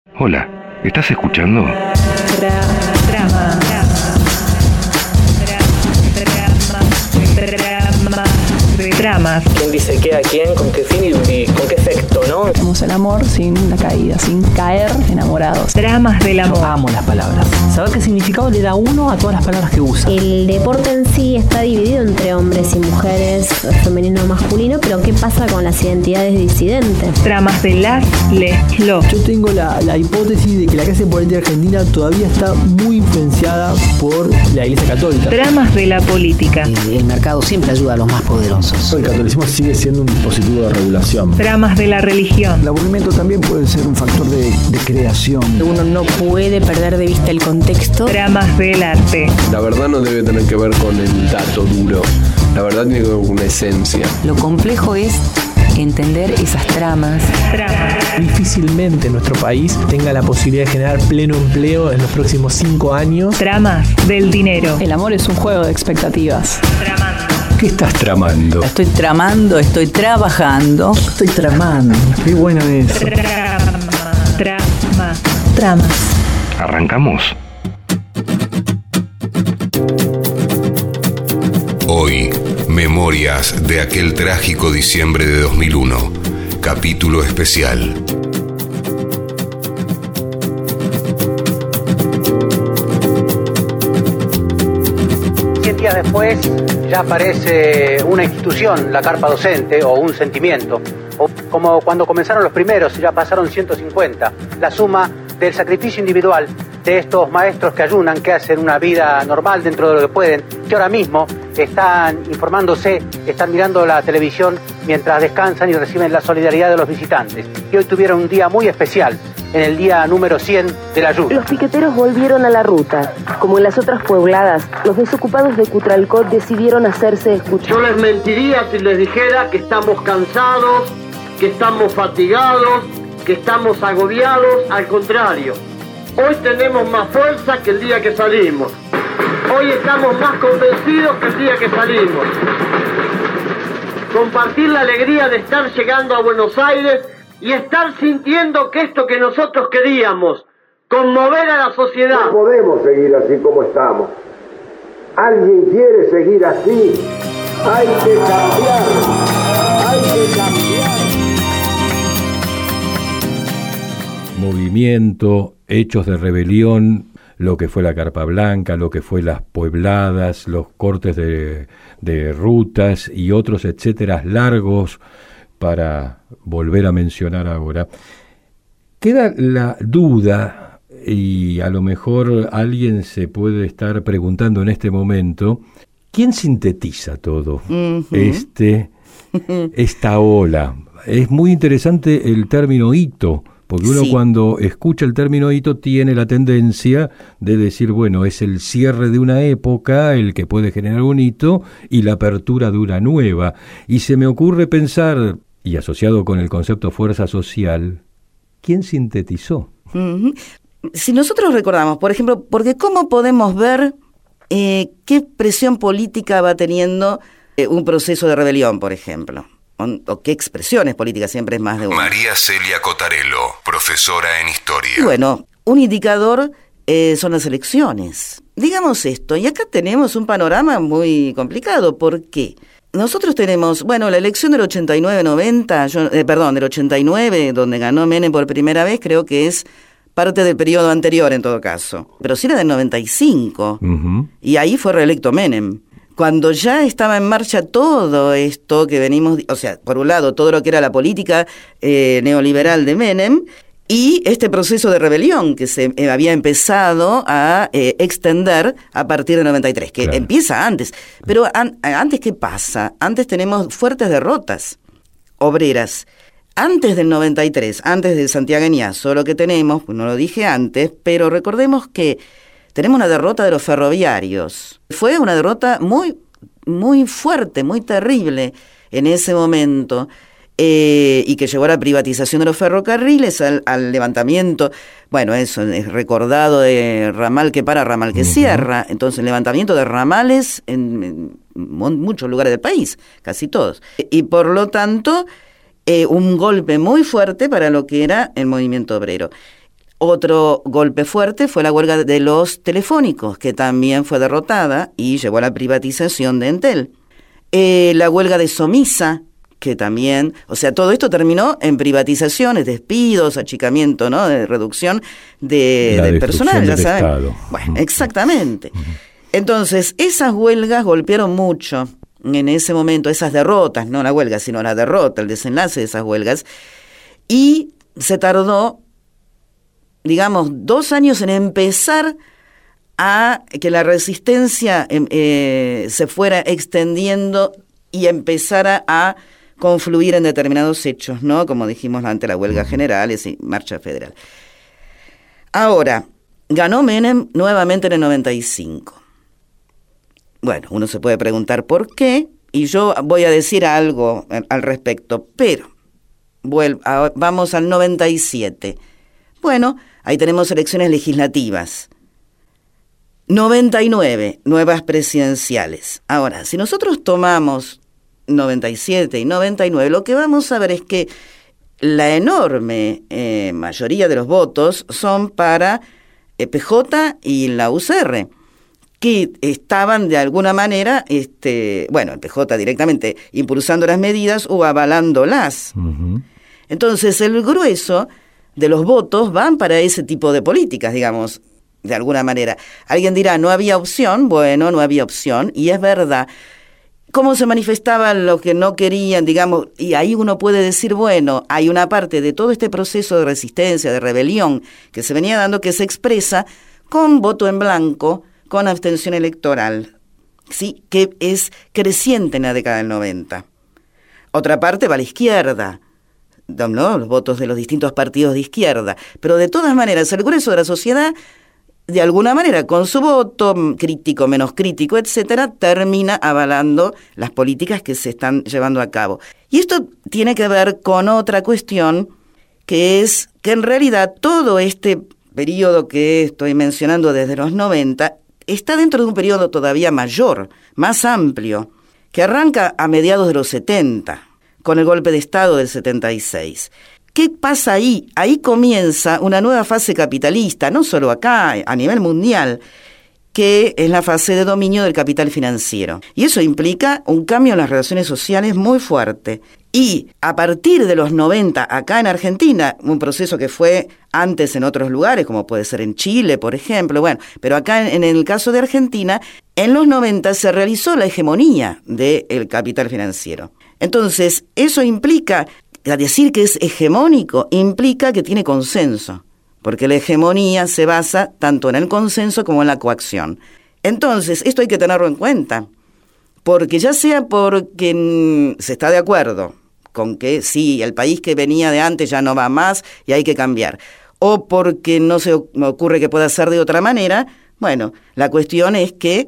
Hola, ¿estás escuchando? Dramas. ¿Quién dice qué a quién? ¿Con qué fin y con qué efecto, no? Somos el amor sin la caída, sin caer enamorados. Dramas del amor. Yo amo las palabras. Saber qué significado le da uno a todas las palabras que usa. El deporte en sí está dividido entre hombres y mujeres, femenino o masculino, pero ¿qué pasa con las identidades disidentes? Dramas de las, les, los. Yo tengo la hipótesis de que la clase política argentina todavía está muy influenciada por la Iglesia Católica. Dramas de la política. El mercado siempre ayuda a los más poderosos. El catolicismo sigue siendo un dispositivo de regulación. Dramas de la religión. El aburrimiento también puede ser un factor de creación. Uno no puede perder de vista el contexto. Dramas del arte. La verdad no debe tener que ver con el dato duro. La verdad tiene que ver con una esencia. Lo complejo es entender esas tramas. Difícilmente nuestro país tenga la posibilidad de generar pleno empleo en los próximos 5 años. Dramas del dinero. El amor es un juego de expectativas. ¿Qué estás tramando? Estoy tramando, estoy trabajando. Estoy tramando. Qué bueno es. Tramas. ¿Arrancamos? Hoy, memorias de aquel trágico diciembre de 2001. Capítulo especial. 100 días después ya aparece una institución, la carpa docente, o un sentimiento. O como cuando comenzaron los primeros, ya pasaron 150. La suma del sacrificio individual de estos maestros que ayunan, que hacen una vida normal dentro de lo que pueden, que ahora mismo están informándose, están mirando la televisión mientras descansan y reciben la solidaridad de los visitantes. Y hoy tuvieron un día muy especial, en el día número 100 de la ayuda. Los piqueteros volvieron a la ruta. Como en las otras pobladas, los desocupados de Cutralcó decidieron hacerse escuchar. Yo les mentiría si les dijera que estamos cansados, que estamos fatigados, que estamos agobiados. Al contrario, hoy tenemos más fuerza que el día que salimos. Hoy estamos más convencidos que el día que salimos. Compartir la alegría de estar llegando a Buenos Aires y estar sintiendo que esto que nosotros queríamos, conmover a la sociedad. No podemos seguir así como estamos. ¿Alguien quiere seguir así? Hay que cambiar. Hay que cambiar. Movimiento, hechos de rebelión, lo que fue la Carpa Blanca, lo que fue las puebladas, los cortes de rutas y otros etcétera largos para volver a mencionar ahora. Queda la duda, y a lo mejor alguien se puede estar preguntando en este momento, ¿quién sintetiza todo esta ola? Es muy interesante el término hito, porque uno cuando escucha el término hito tiene la tendencia de decir, bueno, es el cierre de una época el que puede generar un hito y la apertura de una nueva. Y se me ocurre pensar, y asociado con el concepto fuerza social, ¿quién sintetizó? Si nosotros recordamos, por ejemplo, porque ¿cómo podemos ver qué presión política va teniendo un proceso de rebelión, por ejemplo? O qué expresiones políticas, siempre es más de una. María Celia Cotarello, profesora en historia. Y bueno, un indicador son las elecciones. Digamos esto, y acá tenemos un panorama muy complicado. ¿Por qué? Nosotros tenemos, bueno, la elección del 89-90, del 89, donde ganó Menem por primera vez, creo que es parte del periodo anterior en todo caso. Pero sí era del 95, y ahí fue reelecto Menem. Cuando ya estaba en marcha todo esto que venimos, o sea, por un lado, todo lo que era la política neoliberal de Menem, y este proceso de rebelión que se había empezado a extender a partir del 93, que empieza antes. Pero antes, ¿qué pasa? Antes tenemos fuertes derrotas obreras. Antes del 93, antes del santiagueñazo, lo que tenemos, no lo dije antes, pero recordemos que tenemos una derrota de los ferroviarios. Fue una derrota muy, muy fuerte, muy terrible en ese momento, y que llevó a la privatización de los ferrocarriles, al levantamiento, bueno, eso es recordado, de ramal que para, ramal que cierra. Entonces, el levantamiento de ramales en muchos lugares del país, casi todos. Y por lo tanto, un golpe muy fuerte para lo que era el movimiento obrero. Otro golpe fuerte fue la huelga de los telefónicos, que también fue derrotada y llevó a la privatización de Entel. La huelga de Somisa, que también, o sea, todo esto terminó en privatizaciones, despidos, achicamiento, ¿no? De reducción del personal, ya saben. Estado. Bueno, exactamente. Entonces, esas huelgas golpearon mucho en ese momento, esas derrotas, no la huelga, sino la derrota, el desenlace de esas huelgas, y se tardó, digamos, 2 años en empezar a que la resistencia se fuera extendiendo y empezara a confluir en determinados hechos, ¿no? Como dijimos ante la huelga general y marcha federal. Ahora, ganó Menem nuevamente en el 95. Bueno, uno se puede preguntar por qué, y yo voy a decir algo al respecto, pero vamos al 97. Bueno, ahí tenemos elecciones legislativas. 99, nuevas presidenciales. Ahora, si nosotros tomamos 97 y 99, lo que vamos a ver es que la enorme mayoría de los votos son para PJ y la UCR, que estaban de alguna manera, el PJ directamente impulsando las medidas o avalándolas. Uh-huh. Entonces, el grueso de los votos van para ese tipo de políticas, digamos, de alguna manera. Alguien dirá, no había opción. Bueno, no había opción, y es verdad. ¿Cómo se manifestaban los que no querían, digamos? Y ahí uno puede decir, bueno, hay una parte de todo este proceso de resistencia, de rebelión, que se venía dando, que se expresa con voto en blanco, con abstención electoral, ¿sí? Que es creciente en la década del 90. Otra parte va a la izquierda, ¿no? Los votos de los distintos partidos de izquierda. Pero de todas maneras, el grueso de la sociedad, de alguna manera, con su voto crítico, menos crítico, etcétera, termina avalando las políticas que se están llevando a cabo. Y esto tiene que ver con otra cuestión, que es que en realidad todo este periodo que estoy mencionando desde los 90 está dentro de un periodo todavía mayor, más amplio, que arranca a mediados de los 70, con el golpe de Estado del 76. ¿Qué pasa ahí? Ahí comienza una nueva fase capitalista, no solo acá, a nivel mundial, que es la fase de dominio del capital financiero. Y eso implica un cambio en las relaciones sociales muy fuerte. Y a partir de los 90, acá en Argentina, un proceso que fue antes en otros lugares, como puede ser en Chile, por ejemplo, bueno, pero acá en el caso de Argentina, en los 90 se realizó la hegemonía del capital financiero. Entonces, eso implica, a decir que es hegemónico, implica que tiene consenso, porque la hegemonía se basa tanto en el consenso como en la coacción. Entonces, esto hay que tenerlo en cuenta, porque ya sea porque se está de acuerdo con que sí, el país que venía de antes ya no va más y hay que cambiar, o porque no se me ocurre que pueda ser de otra manera, bueno, la cuestión es que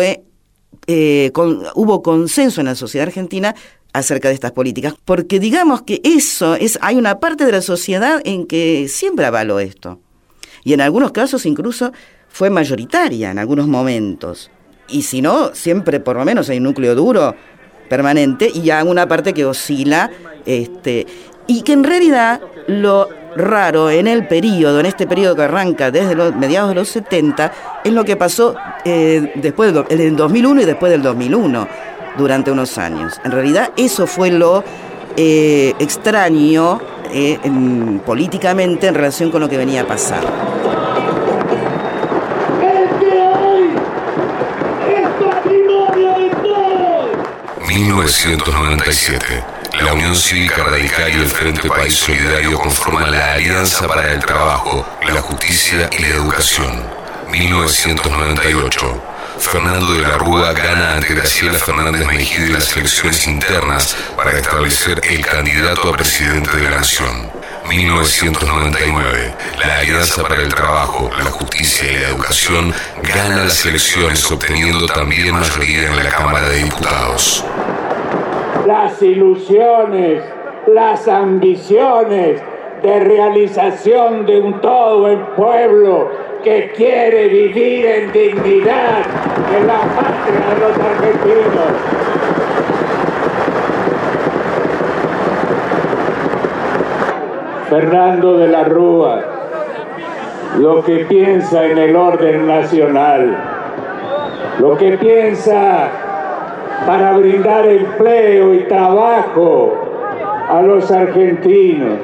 hubo consenso en la sociedad argentina acerca de estas políticas, porque digamos que hay una parte de la sociedad en que siempre avaló esto, y en algunos casos incluso fue mayoritaria en algunos momentos, y si no, siempre por lo menos hay un núcleo duro permanente y hay una parte que oscila, y que en realidad lo raro en este periodo que arranca desde los mediados de los 70, es lo que pasó después del 2001 y después del 2001, durante unos años. En realidad eso fue lo extraño políticamente en relación con lo que venía a pasar. 1997. La Unión Cívica Radical y el Frente País Solidario conforman la Alianza para el Trabajo, la Justicia y la Educación. 1998. Fernando de la Rúa gana ante Graciela Fernández Mejía en las elecciones internas para establecer el candidato a presidente de la Nación. 1999. La Alianza para el Trabajo, la Justicia y la Educación gana las elecciones obteniendo también mayoría en la Cámara de Diputados. Las ilusiones, las ambiciones de realización de un todo en pueblo que quiere vivir en dignidad en la patria de los argentinos. Fernando de la Rúa, lo que piensa en el orden nacional, lo que piensa para brindar empleo y trabajo a los argentinos,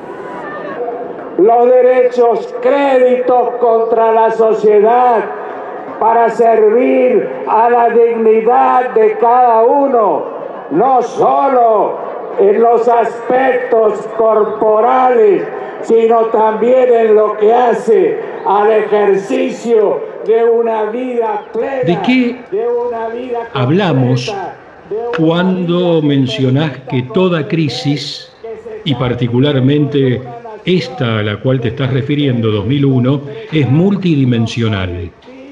los derechos, créditos contra la sociedad para servir a la dignidad de cada uno, no solo en los aspectos corporales, sino también en lo que hace al ejercicio de una vida plena. ¿De qué hablamos cuando mencionás que toda crisis, y particularmente esta a la cual te estás refiriendo, 2001, es multidimensional?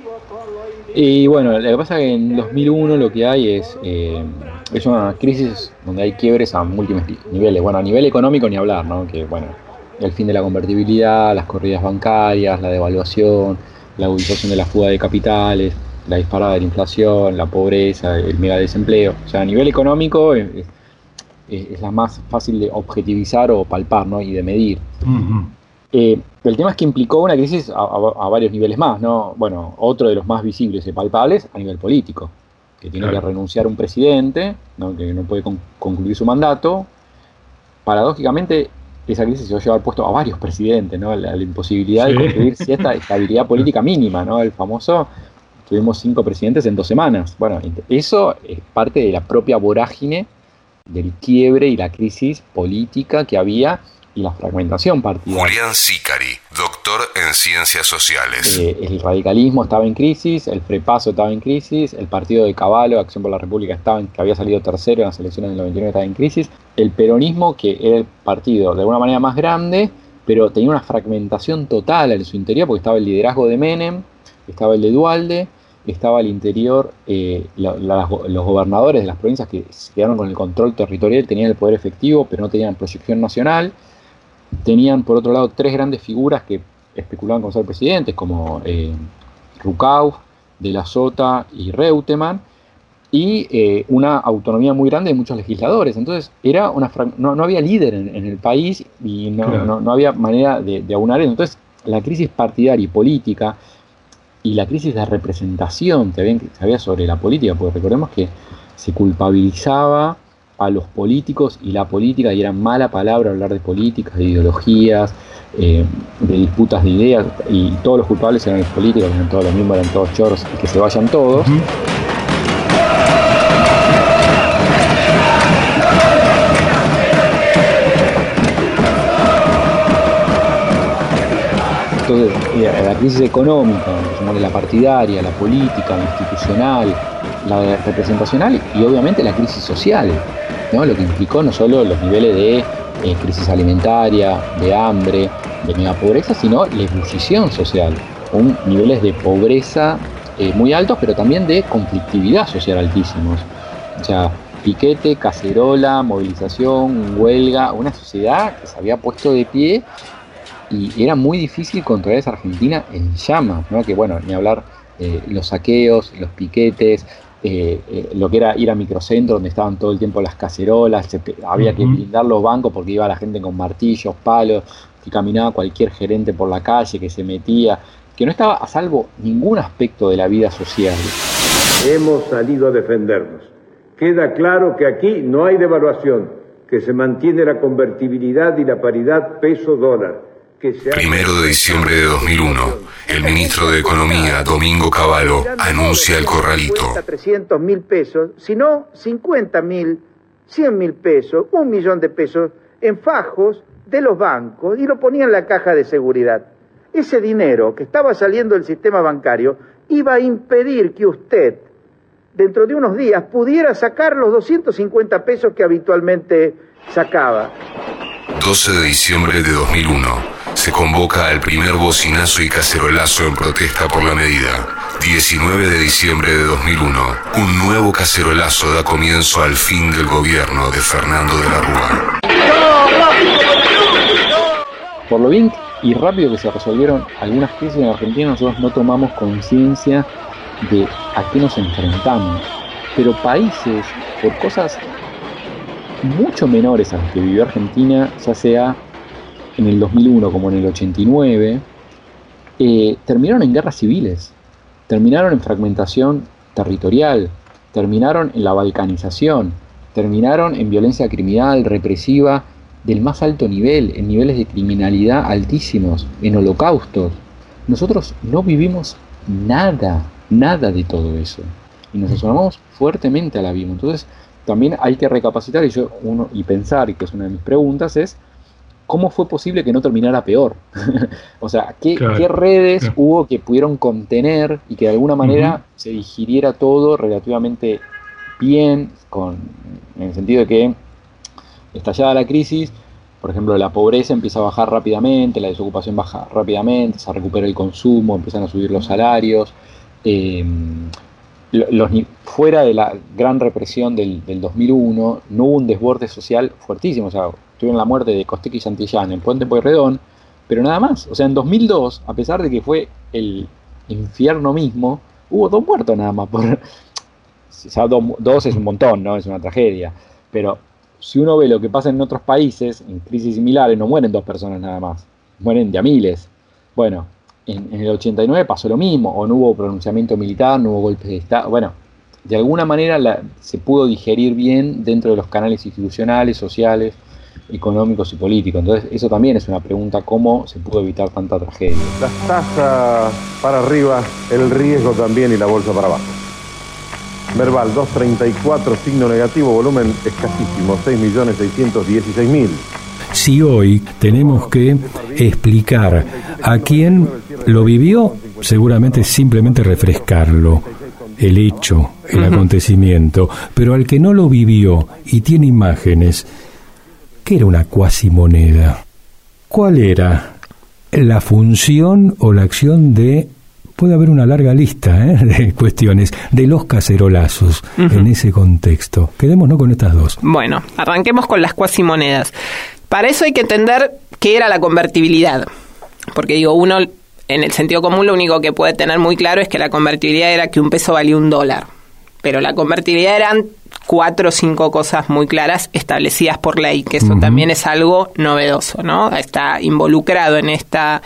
Y bueno, lo que pasa es que en 2001 lo que hay es una crisis donde hay quiebres a múltiples niveles. Bueno, a nivel económico ni hablar, ¿no? Que bueno, el fin de la convertibilidad, las corridas bancarias, la devaluación, la agudización de la fuga de capitales, la disparada de la inflación, la pobreza, el mega desempleo. O sea, a nivel económico es la más fácil de objetivizar o palpar, ¿no? Y de medir. Uh-huh. El tema es que implicó una crisis a varios niveles más, ¿no? Bueno, otro de los más visibles y palpables a nivel político, que tiene que renunciar un presidente, ¿no? Que no puede concluir su mandato. Paradójicamente, esa crisis se va a llevar puesto a varios presidentes, ¿no? La imposibilidad de construir cierta estabilidad política mínima, ¿no? El famoso, tuvimos 5 presidentes en 2 semanas. Bueno, eso es parte de la propia vorágine del quiebre y la crisis política que había y la fragmentación partidaria. Julián Sicari, doctor en Ciencias Sociales. El radicalismo estaba en crisis, el Frepaso estaba en crisis, el partido de Cavallo, Acción por la República, que había salido tercero en las elecciones del 99, estaba en crisis. El peronismo, que era el partido de alguna manera más grande, pero tenía una fragmentación total en su interior, porque estaba el liderazgo de Menem, estaba el de Duhalde, estaba al interior los gobernadores de las provincias que se quedaron con el control territorial, tenían el poder efectivo, pero no tenían proyección nacional. Tenían, por otro lado, 3 grandes figuras que especulaban con ser presidentes, como Rucauf, De la Sota y Reutemann, y una autonomía muy grande de muchos legisladores. Entonces era no había líder en el país y no había manera de aunar eso. Entonces la crisis partidaria y política y la crisis de representación que había sobre la política, porque recordemos que se culpabilizaba a los políticos y la política, y era mala palabra hablar de políticas, de ideologías, de disputas de ideas, y todos los culpables eran los políticos, eran todos los mismos, eran todos choros, y que se vayan todos. Uh-huh. Entonces, la crisis económica, la partidaria, la política, la institucional, la representacional y obviamente la crisis social, ¿no? Lo que implicó no solo los niveles de crisis alimentaria, de hambre, de mega pobreza, sino la ebullición social, con niveles de pobreza muy altos, pero también de conflictividad social altísimos. O sea, piquete, cacerola, movilización, huelga, una sociedad que se había puesto de pie y era muy difícil controlar esa Argentina en llamas, ¿no? Que bueno, ni hablar los saqueos, los piquetes, lo que era ir a microcentros donde estaban todo el tiempo las cacerolas, había que blindar los bancos porque iba la gente con martillos, palos, que caminaba cualquier gerente por la calle, que se metía, que no estaba a salvo ningún aspecto de la vida social. Hemos salido a defendernos. Queda claro que aquí no hay devaluación, que se mantiene la convertibilidad y la paridad peso-dólar. 1 de diciembre de 2001, el ministro de Economía, Domingo Cavallo, anuncia el corralito. 300.000 pesos, sino 50.000, 100.000 pesos, 1 millón de pesos en fajos de los bancos y lo ponía en la caja de seguridad. Ese dinero que estaba saliendo del sistema bancario iba a impedir que usted, dentro de unos días, pudiera sacar los 250 pesos que habitualmente sacaba. 12 de diciembre de 2001. Se convoca al primer bocinazo y cacerolazo en protesta por la medida. 19 de diciembre de 2001. Un nuevo cacerolazo da comienzo al fin del gobierno de Fernando de la Rúa. Por lo bien y rápido que se resolvieron algunas crisis en Argentina, nosotros no tomamos conciencia de a qué nos enfrentamos. Pero países, por cosas mucho menores a las que vivió Argentina, ya sea en el 2001 como en el 89, terminaron en guerras civiles, terminaron en fragmentación territorial, terminaron en la balcanización, terminaron en violencia criminal, represiva, del más alto nivel, en niveles de criminalidad altísimos, en holocaustos. Nosotros no vivimos nada de todo eso. Y nos asomamos fuertemente al abismo. Entonces, también hay que recapacitar y pensar, y que es una de mis preguntas, es ¿cómo fue posible que no terminara peor? O sea, ¿qué redes hubo que pudieron contener y que de alguna manera se digiriera todo relativamente bien, en el sentido de que estallada la crisis, por ejemplo, la pobreza empieza a bajar rápidamente, la desocupación baja rápidamente, se recupera el consumo, empiezan a subir los salarios, fuera de la gran represión del 2001, no hubo un desborde social fuertísimo. O sea, tuvieron la muerte de Costequi y Santillán en Puente Pueyrredón, pero nada más. O sea, en 2002, a pesar de que fue el infierno mismo, hubo 2 muertos nada más. O sea, 2 es un montón, ¿no? Es una tragedia. Pero si uno ve lo que pasa en otros países, en crisis similares, no mueren 2 personas nada más, mueren de a miles. Bueno, en el 89 pasó lo mismo, o no hubo pronunciamiento militar, no hubo golpes de Estado. Bueno, de alguna manera se pudo digerir bien dentro de los canales institucionales, sociales, económicos y políticos. Entonces, eso también es una pregunta, ¿cómo se pudo evitar tanta tragedia? Las tasas para arriba, el riesgo también y la bolsa para abajo. Merval 234, signo negativo, volumen escasísimo, 6.616.000. Si hoy tenemos que explicar a quién lo vivió, seguramente simplemente refrescarlo, el hecho, el acontecimiento, pero al que no lo vivió y tiene imágenes, ¿qué era una cuasimoneda? ¿Cuál era la función o la acción de... Puede haber una larga lista de cuestiones de los cacerolazos en ese contexto. Quedémonos con estas 2. Bueno, arranquemos con las cuasimonedas. Para eso hay que entender qué era la convertibilidad. Porque digo, uno en el sentido común lo único que puede tener muy claro es que la convertibilidad era que un peso valía $1. Pero la convertibilidad eran 4 o 5 cosas muy claras establecidas por ley, que eso también es algo novedoso, ¿no? Está involucrado en esta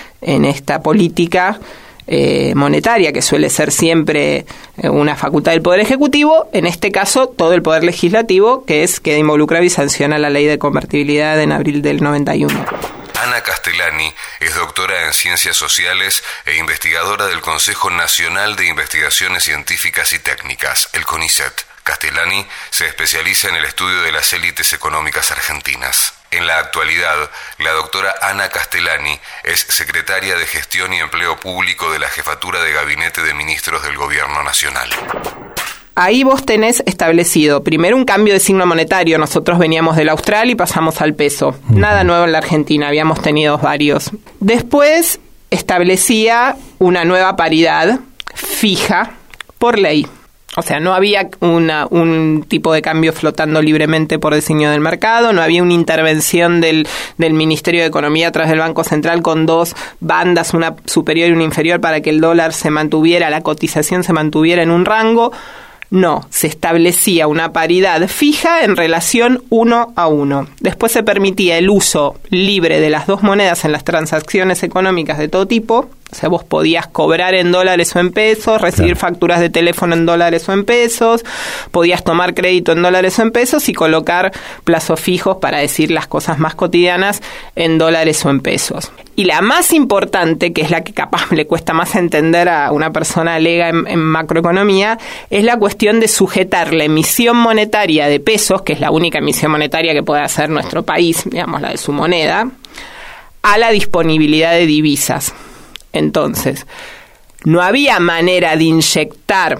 política monetaria, que suele ser siempre una facultad del Poder Ejecutivo, en este caso todo el Poder Legislativo, que queda involucrado y sanciona la ley de convertibilidad en abril del 91. Ana Castellani es doctora en Ciencias Sociales e investigadora del Consejo Nacional de Investigaciones Científicas y Técnicas, el CONICET. Castellani se especializa en el estudio de las élites económicas argentinas. En la actualidad, la doctora Ana Castellani es secretaria de Gestión y Empleo Público de la Jefatura de Gabinete de Ministros del Gobierno Nacional. Ahí vos tenés establecido primero un cambio de signo monetario. Nosotros veníamos del austral y pasamos al peso. Nada nuevo en la Argentina, habíamos tenido varios. Después establecía una nueva paridad fija por ley. O sea, no había un tipo de cambio flotando libremente por designio del mercado, no había una intervención del Ministerio de Economía a través del Banco Central con 2 bandas, una superior y una inferior, para que el dólar se mantuviera, la cotización se mantuviera en un rango. No, se establecía una paridad fija en relación 1 a 1. Después se permitía el uso libre de las 2 monedas en las transacciones económicas de todo tipo. O sea, vos podías cobrar en dólares o en pesos, recibir facturas de teléfono en dólares o en pesos, podías tomar crédito en dólares o en pesos y colocar plazos fijos, para decir las cosas más cotidianas, en dólares o en pesos. Y la más importante, que es la que capaz le cuesta más entender a una persona lega en macroeconomía, es la cuestión de sujetar la emisión monetaria de pesos, que es la única emisión monetaria que puede hacer nuestro país, digamos la de su moneda, a la disponibilidad de divisas. Entonces, no había manera de inyectar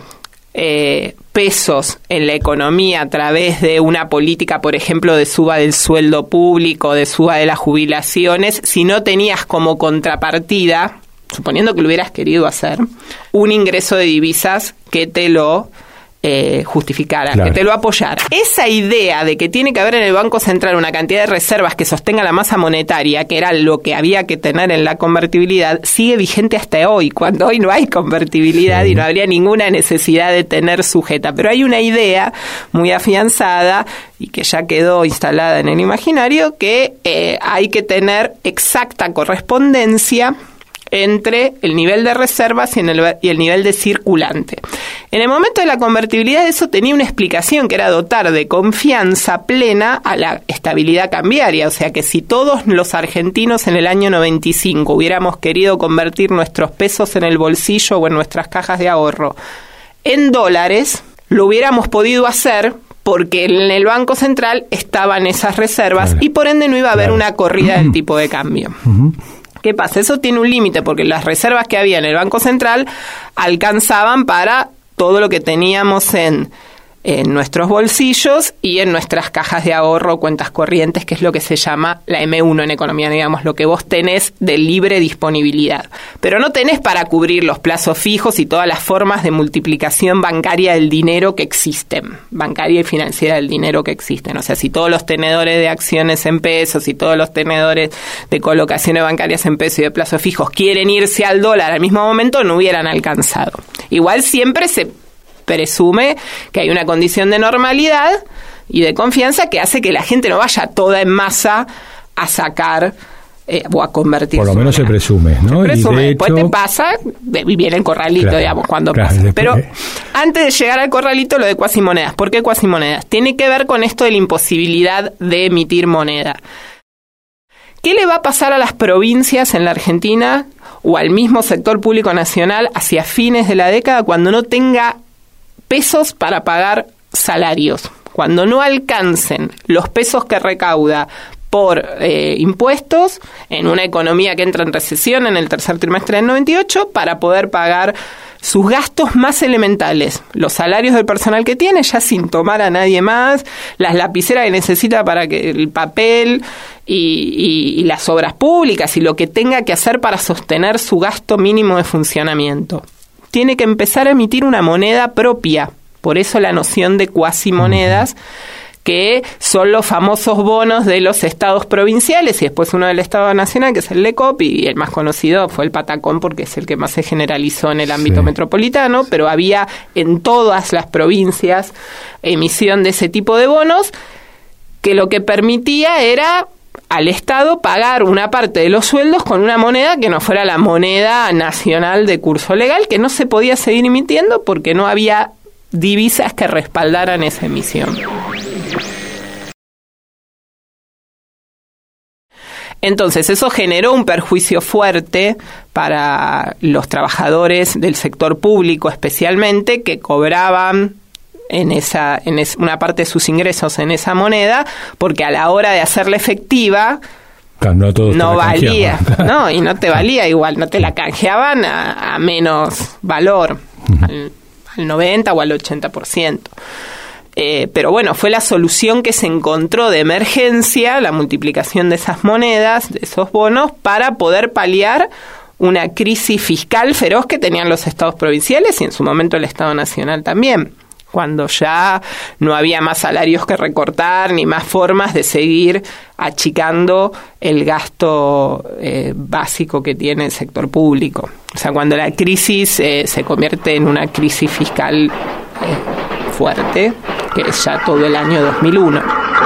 pesos en la economía a través de una política, por ejemplo, de suba del sueldo público, de suba de las jubilaciones, si no tenías como contrapartida, suponiendo que lo hubieras querido hacer, un ingreso de divisas que te lo justificara, claro, que te lo apoyara. Esa idea de que tiene que haber en el Banco Central una cantidad de reservas que sostenga la masa monetaria, que era lo que había que tener en la convertibilidad, sigue vigente hasta hoy, cuando hoy no hay convertibilidad y no habría ninguna necesidad de tener sujeta. Pero hay una idea muy afianzada y que ya quedó instalada en el imaginario, que hay que tener exacta correspondencia entre el nivel de reservas y el nivel de circulante. En el momento de la convertibilidad eso tenía una explicación, que era dotar de confianza plena a la estabilidad cambiaria. O sea que si todos los argentinos en el año 95 hubiéramos querido convertir nuestros pesos en el bolsillo o en nuestras cajas de ahorro en dólares, lo hubiéramos podido hacer porque en el Banco Central estaban esas reservas y por ende no iba a haber una corrida del tipo de cambio. ¿Qué pasa? Eso tiene un límite porque las reservas que había en el Banco Central alcanzaban para todo lo que teníamos en nuestros bolsillos y en nuestras cajas de ahorro, cuentas corrientes, que es lo que se llama la M1 en economía, digamos, lo que vos tenés de libre disponibilidad. Pero no tenés para cubrir los plazos fijos y todas las formas de multiplicación bancaria del dinero que existen, bancaria y financiera del dinero que existen. O sea, si todos los tenedores de acciones en pesos y todos los tenedores de colocaciones bancarias en pesos y de plazos fijos quieren irse al dólar al mismo momento, no hubieran alcanzado. Igual siempre se presume que hay una condición de normalidad y de confianza que hace que la gente no vaya toda en masa a sacar o a convertir. Por lo menos se presume, ¿no? Se presume. Y de después hecho, te pasa y viene el corralito, claro, digamos, cuando claro, pasa. después, Pero antes de llegar al corralito, lo de cuasimonedas. ¿Por qué cuasimonedas? Tiene que ver con esto de la imposibilidad de emitir moneda. ¿Qué le va a pasar a las provincias en la Argentina o al mismo sector público nacional hacia fines de la década cuando no tenga pesos para pagar salarios? Cuando no alcancen los pesos que recauda por impuestos en una economía que entra en recesión en el tercer trimestre del 98 para poder pagar sus gastos más elementales, los salarios del personal que tiene, ya sin tomar a nadie más, las lapiceras que necesita para que el papel y las obras públicas y lo que tenga que hacer para sostener su gasto mínimo de funcionamiento. Tiene que empezar a emitir una moneda propia, por eso la noción de cuasimonedas, que son los famosos bonos de los estados provinciales y después uno del Estado Nacional, que es el LECOP, y el más conocido fue el Patacón porque es el que más se generalizó en el ámbito metropolitano, pero había en todas las provincias emisión de ese tipo de bonos, que lo que permitía era al Estado pagar una parte de los sueldos con una moneda que no fuera la moneda nacional de curso legal, que no se podía seguir emitiendo porque no había divisas que respaldaran esa emisión. Entonces, eso generó un perjuicio fuerte para los trabajadores del sector público especialmente, que cobraban una parte de sus ingresos en esa moneda, porque a la hora de hacerla efectiva no valía, no, y no te valía igual, no te la canjeaban a menos valor, al 90 o al 80%. Pero bueno, fue la solución que se encontró de emergencia, la multiplicación de esas monedas, de esos bonos, para poder paliar una crisis fiscal feroz que tenían los estados provinciales y en su momento el Estado Nacional también, cuando ya no había más salarios que recortar ni más formas de seguir achicando el gasto básico que tiene el sector público. O sea, cuando la crisis se convierte en una crisis fiscal fuerte, que es ya todo el año 2001.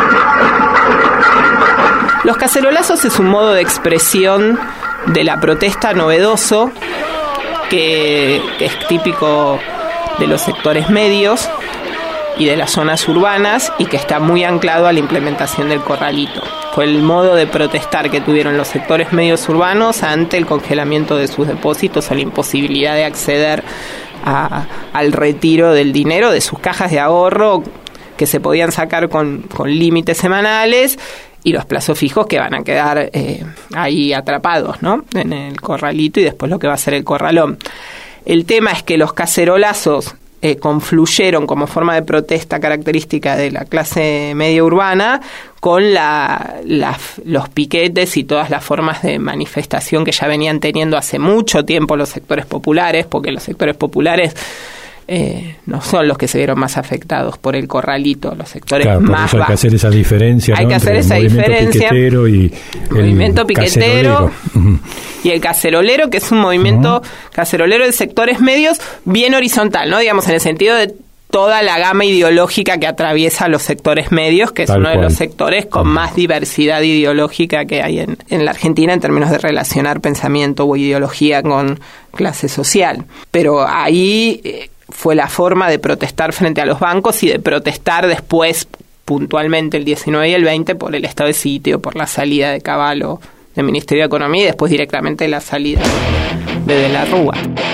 Los cacerolazos es un modo de expresión de la protesta novedoso que es típico de los sectores medios y de las zonas urbanas y que está muy anclado a la implementación del corralito. Fue el modo de protestar que tuvieron los sectores medios urbanos ante el congelamiento de sus depósitos o la imposibilidad de acceder al retiro del dinero de sus cajas de ahorro que se podían sacar con límites semanales y los plazos fijos que van a quedar ahí atrapados, ¿no?, en el corralito y después lo que va a ser el corralón. El tema es que los cacerolazos confluyeron como forma de protesta característica de la clase media urbana con los piquetes y todas las formas de manifestación que ya venían teniendo hace mucho tiempo los sectores populares, porque los sectores populares no son los que se vieron más afectados por el corralito, los sectores más bajos. Hay que hacer esa diferencia, hay que hacer esa diferencia. Y el movimiento piquetero y el cacerolero, que es un movimiento cacerolero de sectores medios bien horizontal, ¿no? Digamos, en el sentido de toda la gama ideológica que atraviesa los sectores medios, que es uno de los sectores con más diversidad ideológica que hay en la Argentina en términos de relacionar pensamiento o ideología con clase social. Pero ahí fue la forma de protestar frente a los bancos y de protestar después, puntualmente el 19 y el 20, por el estado de sitio, por la salida de Cavallo del Ministerio de Economía y después directamente la salida de la Rúa.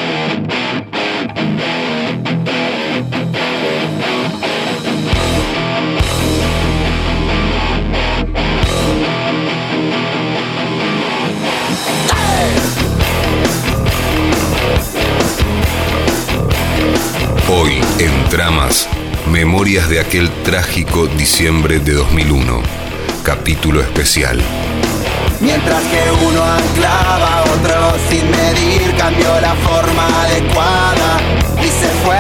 Hoy, en Tramas, memorias de aquel trágico diciembre de 2001. Capítulo especial. Mientras que uno anclaba, otro sin medir cambió la forma adecuada y se fue.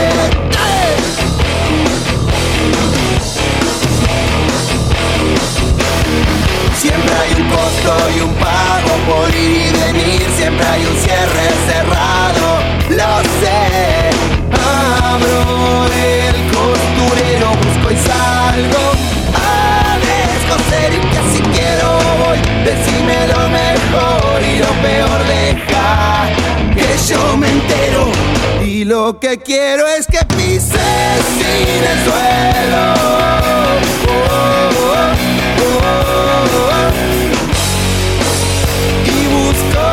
Siempre hay un costo y un pago por ir y venir, siempre hay un cierre cerrado, lo sé. Abro el costurero, busco y salgo a descoser y que si quiero voy, decime lo mejor y lo peor deja que yo me entero. Y lo que quiero es que pises sin el suelo. Y busco.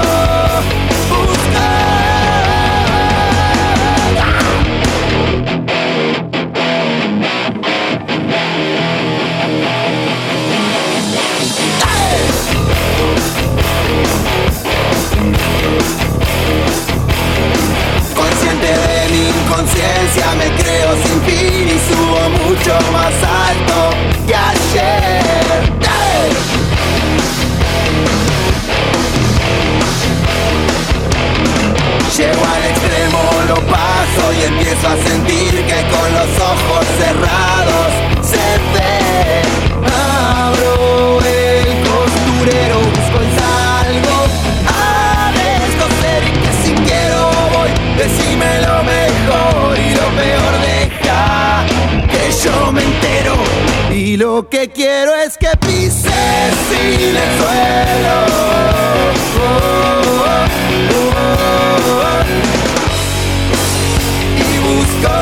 Consciente de mi inconsciencia, me creo sin fin y subo mucho más alto que ayer. Llego al extremo, lo paso y empiezo a sentir que con los ojos cerrados se ve. Abro el costurero, busco y salgo a descoser y que si quiero voy, decime lo mejor y lo peor deja que yo me entero. Y lo que quiero es que pises sin el suelo. Y busco.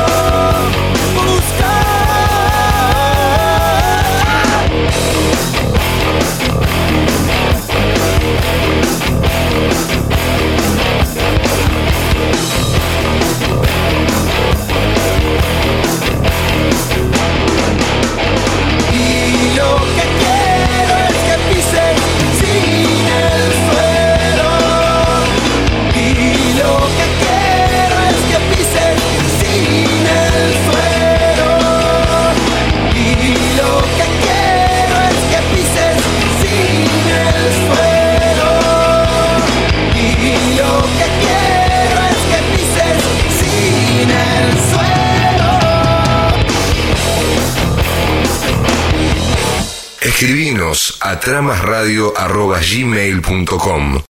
Y lo que quiero es que pises sin el suelo. Y lo que quiero es que pises sin el suelo. Y lo que quiero es que pises sin el suelo. Y lo que quiero es que pises sin el suelo. Escribinos a tramasradio@gmail.com